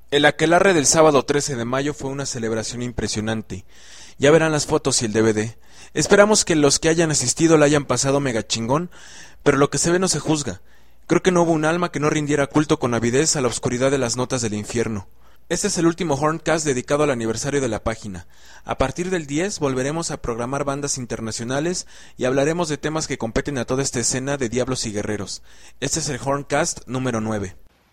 El aquelarre del sábado 13 de mayo fue una celebración impresionante. Ya verán las fotos y el DVD. Esperamos que los que hayan asistido la hayan pasado mega chingón, pero lo que se ve no se juzga. Creo que no hubo un alma que no rindiera culto con avidez a la oscuridad de las notas del infierno. Este es el último Horncast dedicado al aniversario de la página. A partir del 10 volveremos a programar bandas internacionales y hablaremos de temas que competen a toda esta escena de diablos y guerreros. Este es el Horncast número 9.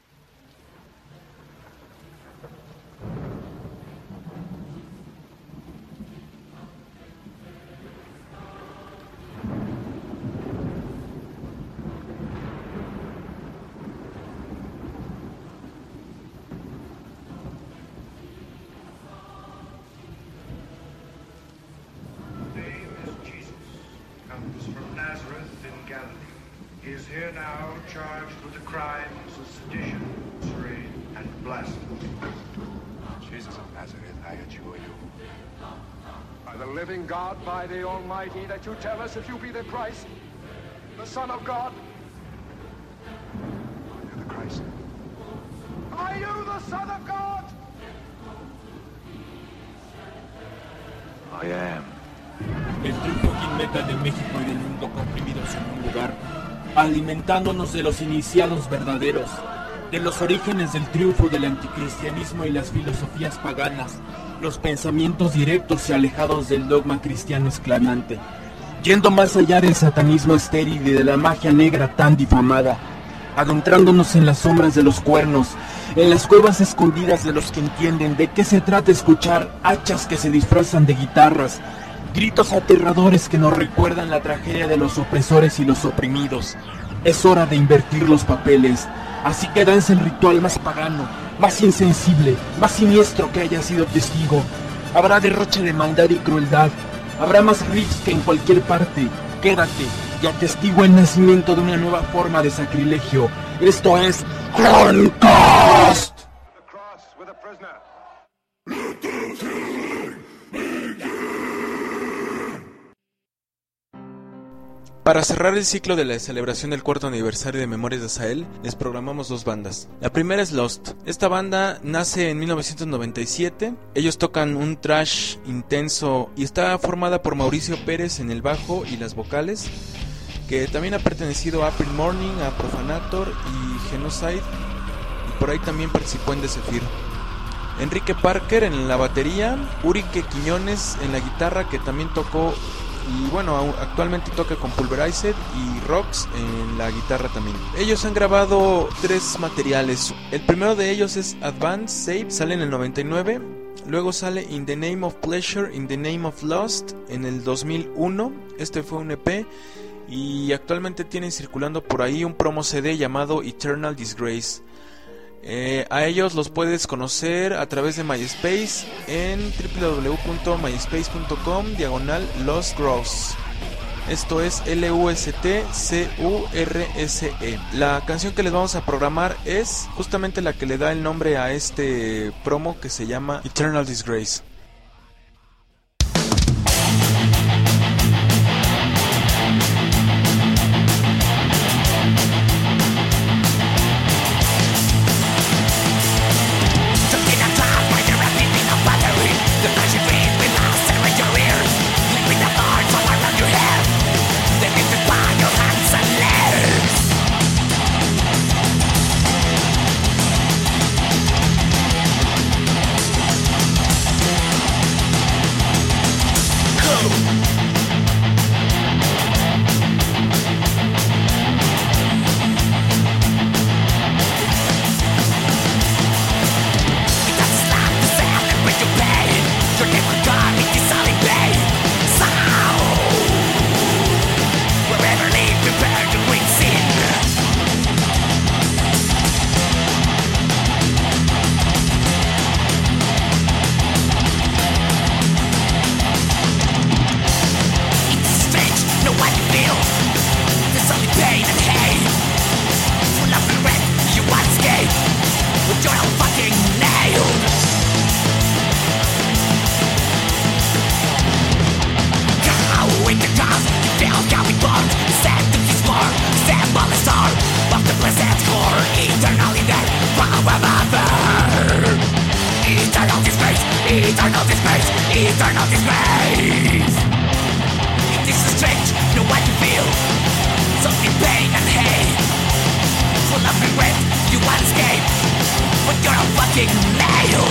Here now charged with the crimes of sedition, sorcery, and blasphemy. Jesus of Nazareth, I adjure you. By the living God, by the Almighty, that you tell us if you be the Christ, the Son of God. Are you the Christ? Are you the Son of God? I am. El triunfo metal de México y del mundo comprimidos en un lugar, alimentándonos de los iniciados verdaderos, de los orígenes del triunfo del anticristianismo y las filosofías paganas, los pensamientos directos y alejados del dogma cristiano esclavante, yendo más allá del satanismo estéril y de la magia negra tan difamada, adentrándonos en las sombras de los cuernos, en las cuevas escondidas de los que entienden de qué se trata escuchar hachas que se disfrazan de guitarras, gritos aterradores que nos recuerdan la tragedia de los opresores y los oprimidos. Es hora de invertir los papeles, así que danza el ritual más pagano, más insensible, más siniestro que haya sido testigo. Habrá derroche de maldad y crueldad, habrá más riffs que en cualquier parte. Quédate y atestigua el nacimiento de una nueva forma de sacrilegio. Esto es Horncast. The cross with a prisoner. Para cerrar el ciclo de la celebración del cuarto aniversario de Memorias de Azael, les programamos dos bandas. La primera es Lost. Esta banda nace en 1997. Ellos tocan un thrash intenso y está formada por Mauricio Pérez en el bajo y las vocales, que también ha pertenecido a April Morning, a Profanator y Genocide, y por ahí también participó en The Zephyr. Enrique Parker en la batería, Urique Quiñones en la guitarra, que también tocó y bueno, actualmente toca con Pulverized, y Rox en la guitarra también. Ellos han grabado 3 materiales. El primero de ellos es Advanced Save, sale en el 99. Luego sale In the Name of Pleasure, In the Name of Lust en el 2001. Este fue un EP. Y actualmente tienen circulando por ahí un promo CD llamado Eternal Disgrace. A ellos los puedes conocer a través de MySpace en www.myspace.com/LostCross. Esto es LUSTCURSE. La canción que les vamos a programar es justamente la que le da el nombre a este promo, que se llama Eternal Disgrace. disgrace, eternal disgrace. This is strange, know what you feel. Something pain and hate. Full of regret, you want escape, but you're a fucking nail.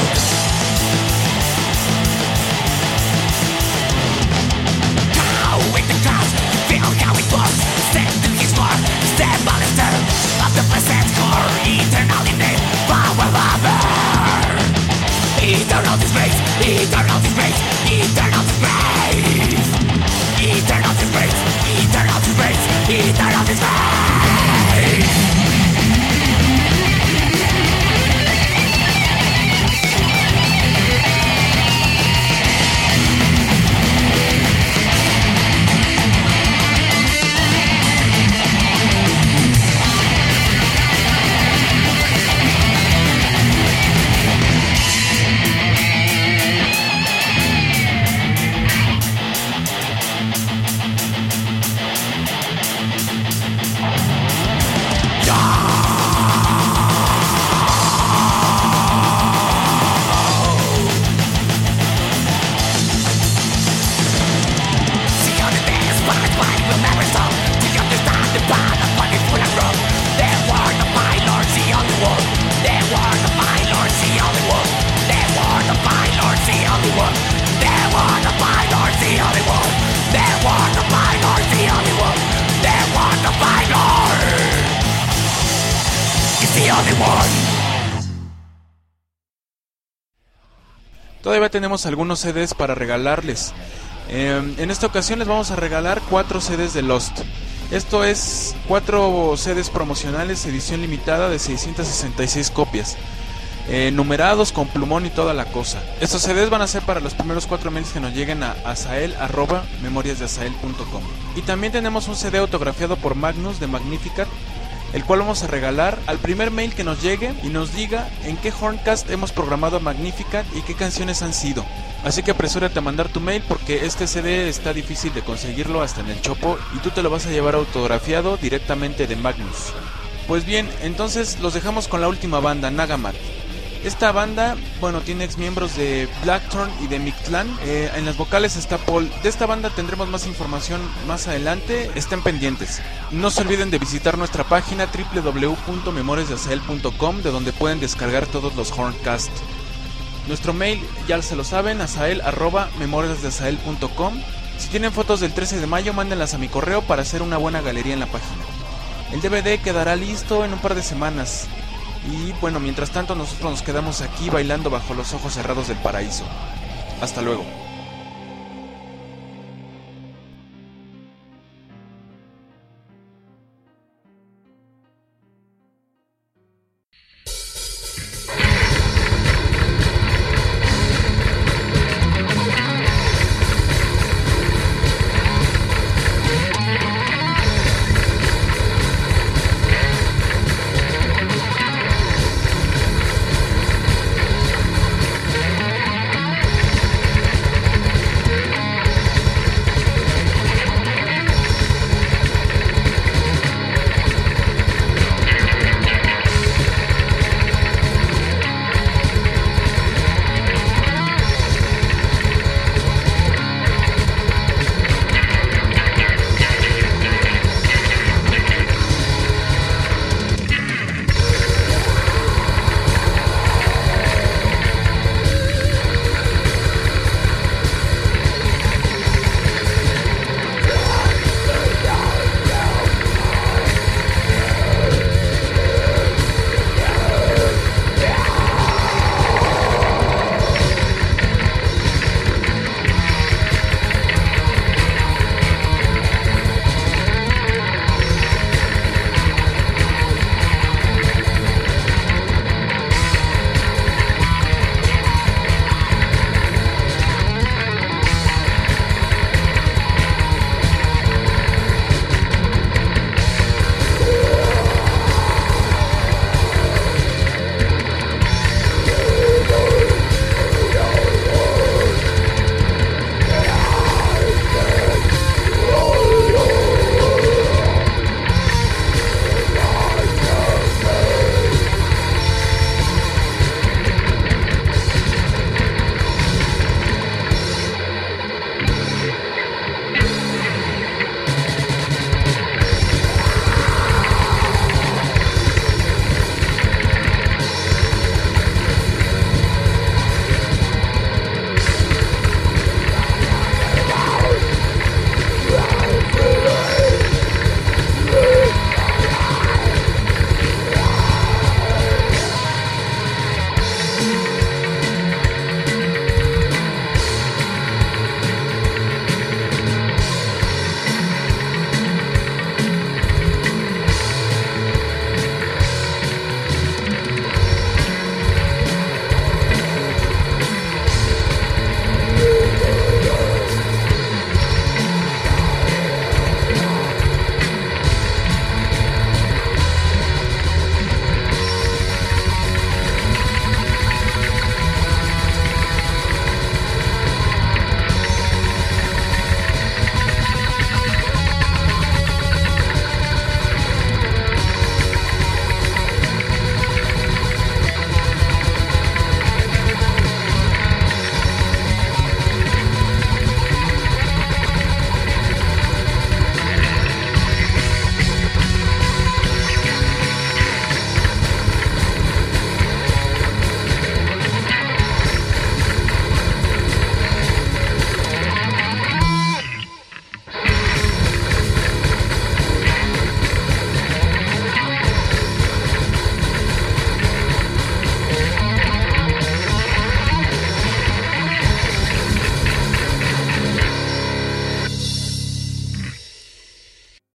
How with the clouds, you feel how it was. Stand to his war, stand baluster of the present core. Eternal in the power of her. Eternal disgrace, eternal disgrace, eternal disgrace. Eternal disgrace, eternal disgrace, eternal disgrace. Todavía tenemos algunos CDs para regalarles. En esta ocasión les vamos a regalar 4 CDs de Lost. Esto es 4 CDs promocionales, edición limitada de 666 copias. Numerados con plumón y toda la cosa. Estos CDs van a ser para los primeros 4 mails que nos lleguen a asael@memoriasdeasael.com. Y también tenemos un CD autografiado por Magnus de Magnificat, el cual vamos a regalar al primer mail que nos llegue y nos diga en qué Horncast hemos programado a Magnificat y qué canciones han sido. Así que apresúrate a mandar tu mail porque este CD está difícil de conseguirlo hasta en el Chopo y tú te lo vas a llevar autografiado directamente de Magnus. Pues bien, entonces los dejamos con la última banda, Nagamat. Esta banda, bueno, tiene ex miembros de Blackthorn y de Mictlán. En las vocales está Paul. De esta banda tendremos más información más adelante. Estén pendientes. No se olviden de visitar nuestra página www.memoriasdeasael.com, de donde pueden descargar todos los Horncast. Nuestro mail, ya se lo saben, asael@memoriasdeasael.com. Si tienen fotos del 13 de mayo, mándenlas a mi correo para hacer una buena galería en la página. El DVD quedará listo en un par de semanas. Y bueno, mientras tanto nosotros nos quedamos aquí bailando bajo los ojos cerrados del paraíso. Hasta luego.